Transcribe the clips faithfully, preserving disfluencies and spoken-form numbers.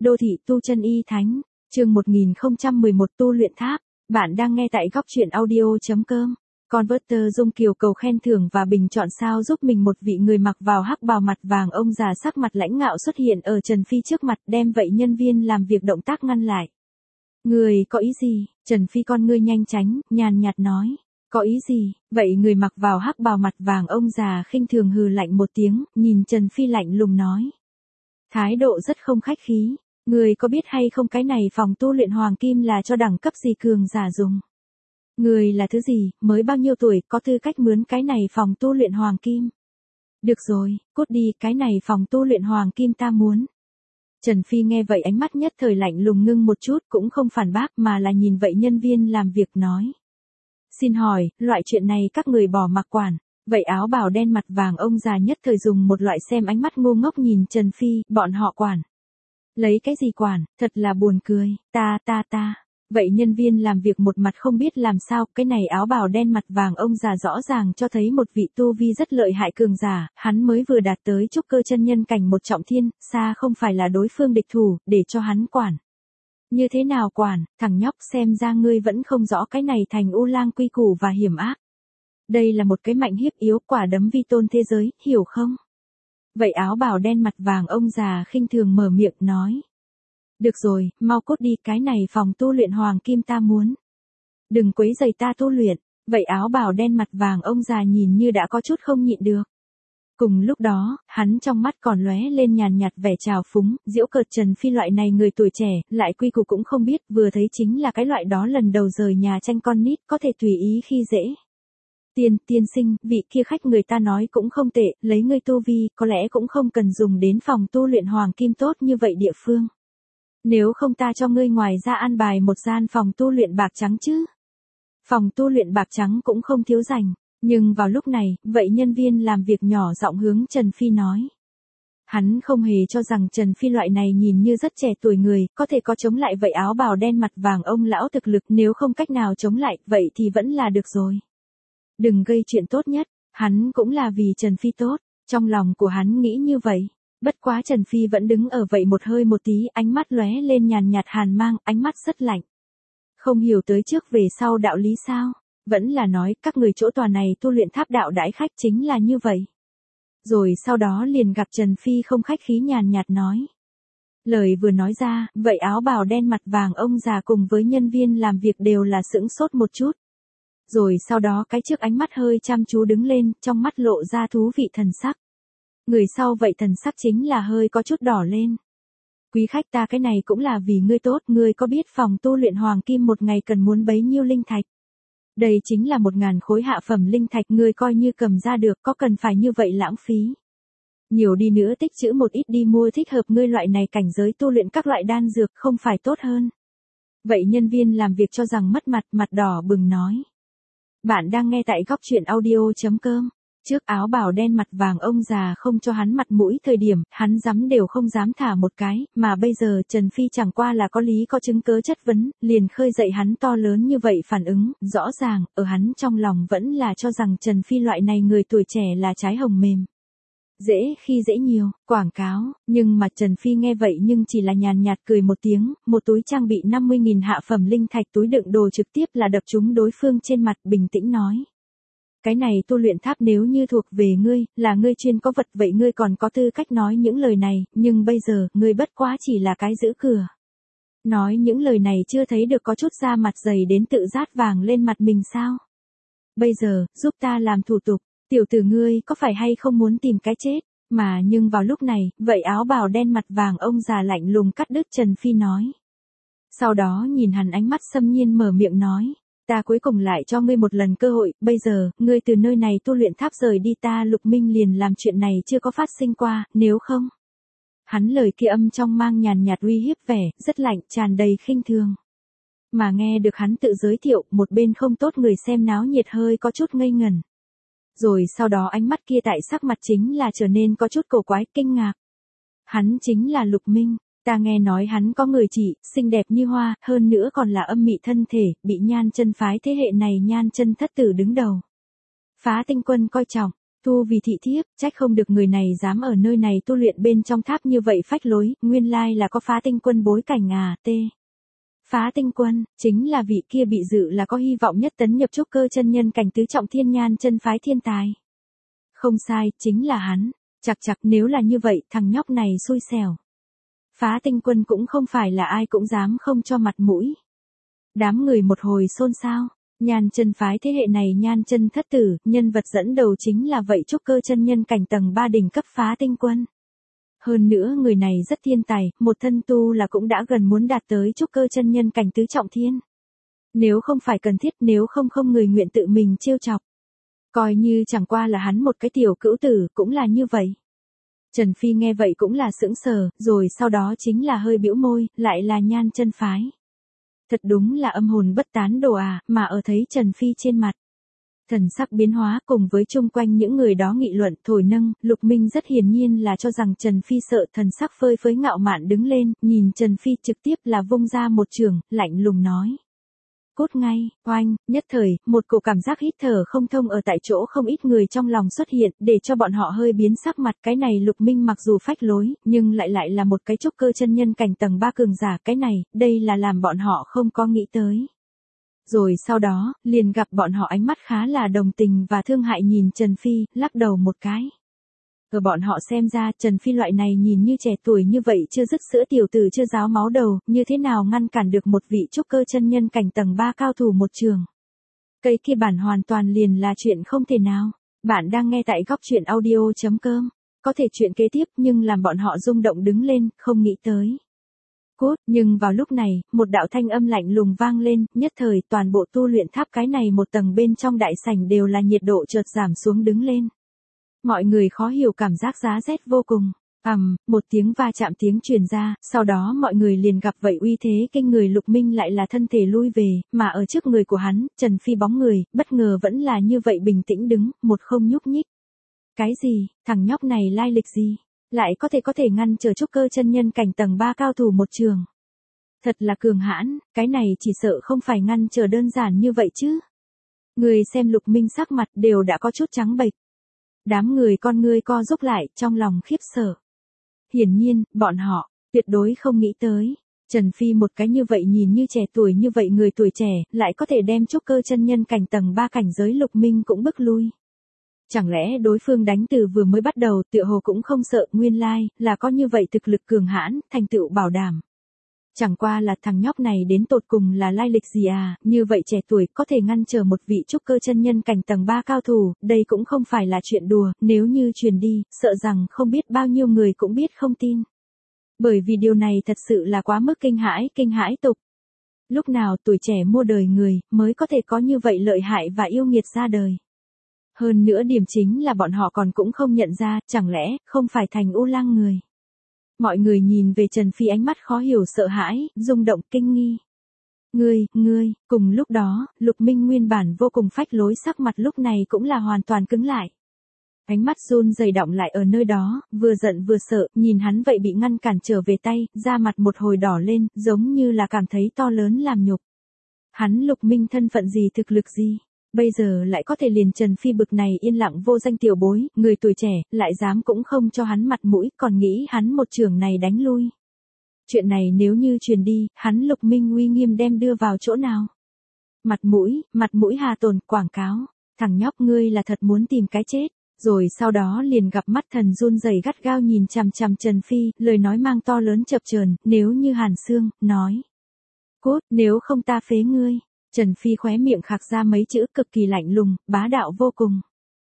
Đô thị tu chân y thánh, chương một nghìn không trăm mười một tu luyện tháp. Bạn đang nghe tại góc truyện audio.com. Converter Dung Kiều cầu khen thưởng và bình chọn sao giúp mình. Một vị người mặc vào hắc bào mặt vàng, ông già sắc mặt lãnh ngạo xuất hiện ở Trần Phi trước mặt, đem vậy nhân viên làm việc động tác ngăn lại. Người có ý gì? Trần Phi con ngươi nhanh tránh, nhàn nhạt nói. Có ý gì? Vậy người mặc vào hắc bào mặt vàng ông già khinh thường hừ lạnh một tiếng, nhìn Trần Phi lạnh lùng nói. Thái độ rất không khách khí. Người có biết hay không cái này phòng tu luyện hoàng kim là cho đẳng cấp gì cường giả dùng? Người là thứ gì, mới bao nhiêu tuổi, có tư cách mướn cái này phòng tu luyện hoàng kim? Được rồi, cút đi, cái này phòng tu luyện hoàng kim ta muốn. Trần Phi nghe vậy ánh mắt nhất thời lạnh lùng ngưng một chút, cũng không phản bác mà là nhìn vậy nhân viên làm việc nói. Xin hỏi, loại chuyện này các người bỏ mặc quản. Vậy áo bào đen mặt vàng ông già nhất thời dùng một loại xem ánh mắt ngu ngốc nhìn Trần Phi, bọn họ quản. Lấy cái gì quản, thật là buồn cười, ta ta ta. Vậy nhân viên làm việc một mặt không biết làm sao, cái này áo bào đen mặt vàng ông già rõ ràng cho thấy một vị tu vi rất lợi hại cường giả, hắn mới vừa đạt tới trúc cơ chân nhân cảnh một trọng thiên, xa không phải là đối phương địch thủ, để cho hắn quản. Như thế nào quản, thằng nhóc xem ra ngươi vẫn không rõ cái này thành u lang quy củ và hiểm ác. Đây là một cái mạnh hiếp yếu, quả đấm vi tôn thế giới, hiểu không? Vậy áo bào đen mặt vàng ông già khinh thường mở miệng nói. Được rồi, mau cút đi, cái này phòng tu luyện hoàng kim ta muốn. Đừng quấy rầy ta tu luyện. Vậy áo bào đen mặt vàng ông già nhìn như đã có chút không nhịn được. Cùng lúc đó, hắn trong mắt còn lóe lên nhàn nhạt vẻ trào phúng, giễu cợt Trần Phi loại này người tuổi trẻ, lại quy củ cũng không biết, vừa thấy chính là cái loại đó lần đầu rời nhà tranh con nít, có thể tùy ý khi dễ. Tiên, tiên sinh, vị kia khách người ta nói cũng không tệ, lấy ngươi tu vi, có lẽ cũng không cần dùng đến phòng tu luyện hoàng kim tốt như vậy địa phương. Nếu không ta cho ngươi ngoài ra an bài một gian phòng tu luyện bạc trắng chứ. Phòng tu luyện bạc trắng cũng không thiếu dành, nhưng vào lúc này, vậy nhân viên làm việc nhỏ giọng hướng Trần Phi nói. Hắn không hề cho rằng Trần Phi loại này nhìn như rất trẻ tuổi người, có thể có chống lại vậy áo bào đen mặt vàng ông lão thực lực, nếu không cách nào chống lại, vậy thì vẫn là được rồi. Đừng gây chuyện tốt nhất, hắn cũng là vì Trần Phi tốt, trong lòng của hắn nghĩ như vậy. Bất quá Trần Phi vẫn đứng ở vậy một hơi một tí, ánh mắt lóe lên nhàn nhạt hàn mang, ánh mắt rất lạnh. Không hiểu tới trước về sau đạo lý sao, vẫn là nói các người chỗ tòa này tu luyện tháp đạo đãi khách chính là như vậy. Rồi sau đó liền gặp Trần Phi không khách khí nhàn nhạt nói. Lời vừa nói ra, vậy áo bào đen mặt vàng ông già cùng với nhân viên làm việc đều là sững sốt một chút. Rồi sau đó cái trước ánh mắt hơi chăm chú đứng lên, trong mắt lộ ra thú vị thần sắc. Người sau vậy thần sắc chính là hơi có chút đỏ lên. Quý khách ta cái này cũng là vì ngươi tốt, ngươi có biết phòng tu luyện hoàng kim một ngày cần muốn bấy nhiêu linh thạch? Đây chính là một ngàn khối hạ phẩm linh thạch, ngươi coi như cầm ra được, có cần phải như vậy lãng phí. Nhiều đi nữa tích trữ một ít đi mua thích hợp ngươi loại này cảnh giới tu luyện các loại đan dược không phải tốt hơn. Vậy nhân viên làm việc cho rằng mất mặt, mặt đỏ bừng nói. Bạn đang nghe tại góc truyện audio.com. Trước áo bào đen mặt vàng ông già không cho hắn mặt mũi thời điểm, hắn dám đều không dám thả một cái, mà bây giờ Trần Phi chẳng qua là có lý có chứng cớ chất vấn, liền khơi dậy hắn to lớn như vậy phản ứng, rõ ràng, ở hắn trong lòng vẫn là cho rằng Trần Phi loại này người tuổi trẻ là trái hồng mềm. Dễ khi dễ nhiều, quảng cáo, nhưng mà Trần Phi nghe vậy nhưng chỉ là nhàn nhạt cười một tiếng, một túi trang bị năm mươi nghìn hạ phẩm linh thạch túi đựng đồ trực tiếp là đập trúng đối phương trên mặt, bình tĩnh nói. Cái này tu luyện tháp nếu như thuộc về ngươi, là ngươi chuyên có vật vậy ngươi còn có tư cách nói những lời này, nhưng bây giờ, ngươi bất quá chỉ là cái giữ cửa. Nói những lời này chưa thấy được có chút da mặt dày đến tự rát vàng lên mặt mình sao? Bây giờ, giúp ta làm thủ tục, tiểu tử ngươi có phải hay không muốn tìm cái chết? Mà nhưng vào lúc này, vậy áo bào đen mặt vàng ông già lạnh lùng cắt đứt Trần Phi nói. Sau đó nhìn hắn ánh mắt xâm nhiên mở miệng nói. Ta cuối cùng lại cho ngươi một lần cơ hội, bây giờ, ngươi từ nơi này tu luyện tháp rời đi, ta Lục Minh liền làm chuyện này chưa có phát sinh qua, nếu không. Hắn lời kia âm trong mang nhàn nhạt uy hiếp vẻ, rất lạnh, tràn đầy khinh thường. Mà nghe được hắn tự giới thiệu, một bên không tốt người xem náo nhiệt hơi có chút ngây ngẩn. Rồi sau đó ánh mắt kia tại sắc mặt chính là trở nên có chút cổ quái, kinh ngạc. Hắn chính là Lục Minh. Ta nghe nói hắn có người chị, xinh đẹp như hoa, hơn nữa còn là âm mị thân thể, bị Nhan Chân phái thế hệ này Nhan Chân thất tử đứng đầu. Phá Tinh Quân coi trọng, Tu vì thị thiếp, trách không được người này dám ở nơi này tu luyện bên trong tháp như vậy phách lối, nguyên lai là có Phá Tinh Quân bối cảnh à, t. Phá Tinh Quân, chính là vị kia bị dự là có hy vọng nhất tấn nhập trúc cơ chân nhân cảnh tứ trọng thiên nhan chân phái thiên tài. Không sai, chính là hắn. Chặt chặt, nếu là như vậy, thằng nhóc này xui xẻo. Phá Tinh Quân cũng không phải là ai cũng dám không cho mặt mũi. Đám người một hồi xôn xao. Nhan chân phái thế hệ này nhan chân thất tử, nhân vật dẫn đầu chính là vậy trúc cơ chân nhân cảnh tầng ba đỉnh cấp Phá Tinh Quân. Hơn nữa người này rất thiên tài, một thân tu là cũng đã gần muốn đạt tới trúc cơ chân nhân cảnh tứ trọng thiên. Nếu không phải cần thiết, nếu không không người nguyện tự mình trêu chọc. Coi như chẳng qua là hắn một cái tiểu cữu tử, cũng là như vậy. Trần Phi nghe vậy cũng là sững sờ, rồi sau đó chính là hơi bĩu môi, lại là nhan chân phái. Thật đúng là âm hồn bất tán đồ à, mà ở thấy Trần Phi trên mặt. Thần sắc biến hóa cùng với chung quanh những người đó nghị luận thổi nâng, Lục Minh rất hiển nhiên là cho rằng Trần Phi sợ, thần sắc phơi phới ngạo mạn đứng lên, nhìn Trần Phi trực tiếp là vung ra một trường, lạnh lùng nói. Cốt ngay, oanh, nhất thời, một cổ cảm giác hít thở không thông ở tại chỗ không ít người trong lòng xuất hiện, để cho bọn họ hơi biến sắc mặt. Cái này Lục Minh mặc dù phách lối, nhưng lại lại là một cái trúc cơ chân nhân cảnh tầng ba cường giả, cái này, đây là làm bọn họ không có nghĩ tới. Rồi sau đó, liền gặp bọn họ ánh mắt khá là đồng tình và thương hại nhìn Trần Phi, lắc đầu một cái. Ở bọn họ xem ra Trần Phi loại này nhìn như trẻ tuổi như vậy chưa dứt sữa tiểu tử chưa ráo máu đầu, như thế nào ngăn cản được một vị trúc cơ chân nhân cảnh tầng ba cao thủ một trường. Cây kia bản hoàn toàn liền là chuyện không thể nào. Bạn đang nghe tại góc truyện audio chấm com. Có thể chuyện kế tiếp nhưng làm bọn họ rung động đứng lên, không nghĩ tới. Cốt, nhưng vào lúc này, một đạo thanh âm lạnh lùng vang lên, nhất thời toàn bộ tu luyện tháp cái này một tầng bên trong đại sảnh đều là nhiệt độ chợt giảm xuống đứng lên. Mọi người khó hiểu cảm giác giá rét vô cùng. Ầm, um, một tiếng va chạm tiếng truyền ra, sau đó mọi người liền gặp vậy uy thế kinh người Lục Minh lại là thân thể lui về, mà ở trước người của hắn, Trần Phi bóng người, bất ngờ vẫn là như vậy bình tĩnh đứng, một không nhúc nhích. Cái gì, thằng nhóc này lai lịch gì? Lại có thể có thể ngăn trở trúc cơ chân nhân cảnh tầng ba cao thủ một trường. Thật là cường hãn, cái này chỉ sợ không phải ngăn trở đơn giản như vậy chứ. Người xem Lục Minh sắc mặt đều đã có chút trắng bệch. Đám người con ngươi co rúm lại, trong lòng khiếp sợ. Hiển nhiên, bọn họ, tuyệt đối không nghĩ tới. Trần Phi một cái như vậy nhìn như trẻ tuổi như vậy người tuổi trẻ, lại có thể đem trúc cơ chân nhân cảnh tầng ba cảnh giới Lục Minh cũng bức lui. Chẳng lẽ đối phương đánh từ vừa mới bắt đầu tựa hồ cũng không sợ, nguyên lai, là có như vậy thực lực cường hãn, thành tựu bảo đảm. Chẳng qua là thằng nhóc này đến tột cùng là lai lịch gì à, như vậy trẻ tuổi có thể ngăn trở một vị trúc cơ chân nhân cảnh tầng ba cao thủ, đây cũng không phải là chuyện đùa, nếu như truyền đi, sợ rằng không biết bao nhiêu người cũng biết không tin. Bởi vì điều này thật sự là quá mức kinh hãi, kinh hãi tục. Lúc nào tuổi trẻ mua đời người, mới có thể có như vậy lợi hại và yêu nghiệt ra đời. Hơn nữa điểm chính là bọn họ còn cũng không nhận ra, chẳng lẽ, không phải thành U Lang người. Mọi người nhìn về Trần Phi ánh mắt khó hiểu sợ hãi, rung động kinh nghi. Ngươi, ngươi, cùng lúc đó, Lục Minh nguyên bản vô cùng phách lối sắc mặt lúc này cũng là hoàn toàn cứng lại. Ánh mắt run rẩy động lại ở nơi đó, vừa giận vừa sợ, nhìn hắn vậy bị ngăn cản trở về tay, da mặt một hồi đỏ lên, giống như là cảm thấy to lớn làm nhục. Hắn Lục Minh thân phận gì thực lực gì? Bây giờ lại có thể liền Trần Phi bực này yên lặng vô danh tiểu bối, người tuổi trẻ, lại dám cũng không cho hắn mặt mũi, còn nghĩ hắn một trường này đánh lui. Chuyện này nếu như truyền đi, hắn Lục Minh uy nghiêm đem đưa vào chỗ nào? Mặt mũi, mặt mũi hà tồn, quảng cáo, thằng nhóc ngươi là thật muốn tìm cái chết. Rồi sau đó liền gặp mắt thần run rẩy gắt gao nhìn chằm chằm Trần Phi, lời nói mang to lớn chập chờn, nếu như Hàn Sương, nói. Cốt, nếu không ta phế ngươi. Trần Phi khóe miệng khạc ra mấy chữ cực kỳ lạnh lùng, bá đạo vô cùng.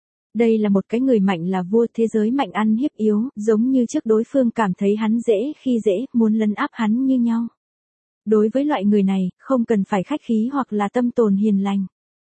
Đây là một cái người mạnh là vua thế giới mạnh ăn hiếp yếu, giống như trước đối phương cảm thấy hắn dễ khi dễ, muốn lấn áp hắn như nhau. Đối với loại người này, không cần phải khách khí hoặc là tâm tồn hiền lành.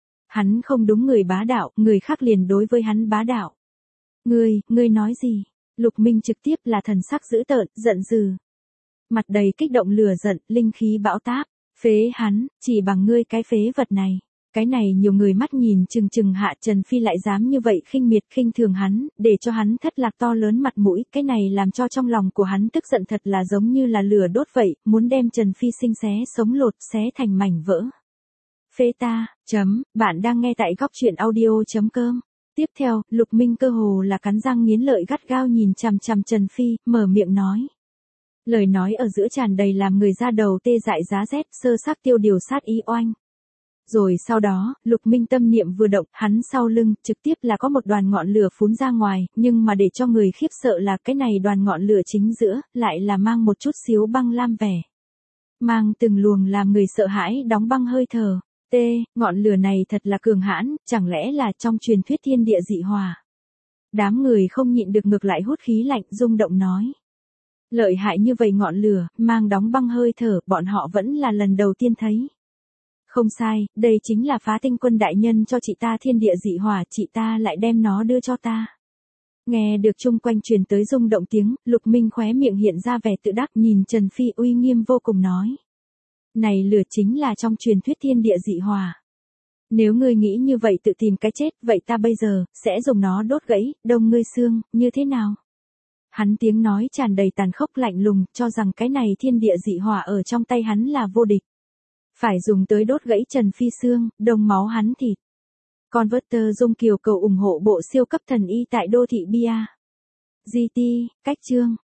Hắn không đúng người bá đạo, người khác liền đối với hắn bá đạo. Ngươi, ngươi nói gì? Lục Minh trực tiếp là thần sắc dữ tợn, giận dữ. Mặt đầy kích động lửa giận, linh khí bão táp. Phế hắn, chỉ bằng ngươi cái phế vật này. Cái này nhiều người mắt nhìn chừng chừng hạ Trần Phi lại dám như vậy khinh miệt khinh thường hắn, để cho hắn thất lạc to lớn mặt mũi. Cái này làm cho trong lòng của hắn tức giận thật là giống như là lửa đốt vậy, muốn đem Trần Phi sinh xé sống lột xé thành mảnh vỡ. Phế ta, chấm, bạn đang nghe tại góc truyện audio chấm com. Tiếp theo, Lục Minh cơ hồ là cắn răng nghiến lợi gắt gao nhìn chằm chằm Trần Phi, mở miệng nói. Lời nói ở giữa tràn đầy làm người ra đầu tê dại giá rét, sơ xác tiêu điều sát ý oanh. Rồi sau đó, Lục Minh tâm niệm vừa động, hắn sau lưng, trực tiếp là có một đoàn ngọn lửa phún ra ngoài, nhưng mà để cho người khiếp sợ là cái này đoàn ngọn lửa chính giữa, lại là mang một chút xíu băng lam vẻ. Mang từng luồng làm người sợ hãi đóng băng hơi thở. T, ngọn lửa này thật là cường hãn, chẳng lẽ là trong truyền thuyết thiên địa dị hỏa. Đám người không nhịn được ngược lại hút khí lạnh, rung động nói. Lợi hại như vậy ngọn lửa, mang đóng băng hơi thở, bọn họ vẫn là lần đầu tiên thấy. Không sai, đây chính là Phá Tinh Quân đại nhân cho chị ta thiên địa dị hỏa, chị ta lại đem nó đưa cho ta. Nghe được chung quanh truyền tới rung động tiếng, Lục Minh khóe miệng hiện ra vẻ tự đắc, nhìn Trần Phi uy nghiêm vô cùng nói. Này lửa chính là trong truyền thuyết thiên địa dị hỏa. Nếu ngươi nghĩ như vậy tự tìm cái chết, vậy ta bây giờ, sẽ dùng nó đốt gãy, đông ngươi xương, như thế nào? Hắn tiếng nói tràn đầy tàn khốc lạnh lùng, cho rằng cái này thiên địa dị hỏa ở trong tay hắn là vô địch. Phải dùng tới đốt gãy Trần Phi xương, đông máu hắn thịt. Converter Dung Kiều cầu ủng hộ bộ siêu cấp thần y tại đô thị Bia. giê tê, cách chương.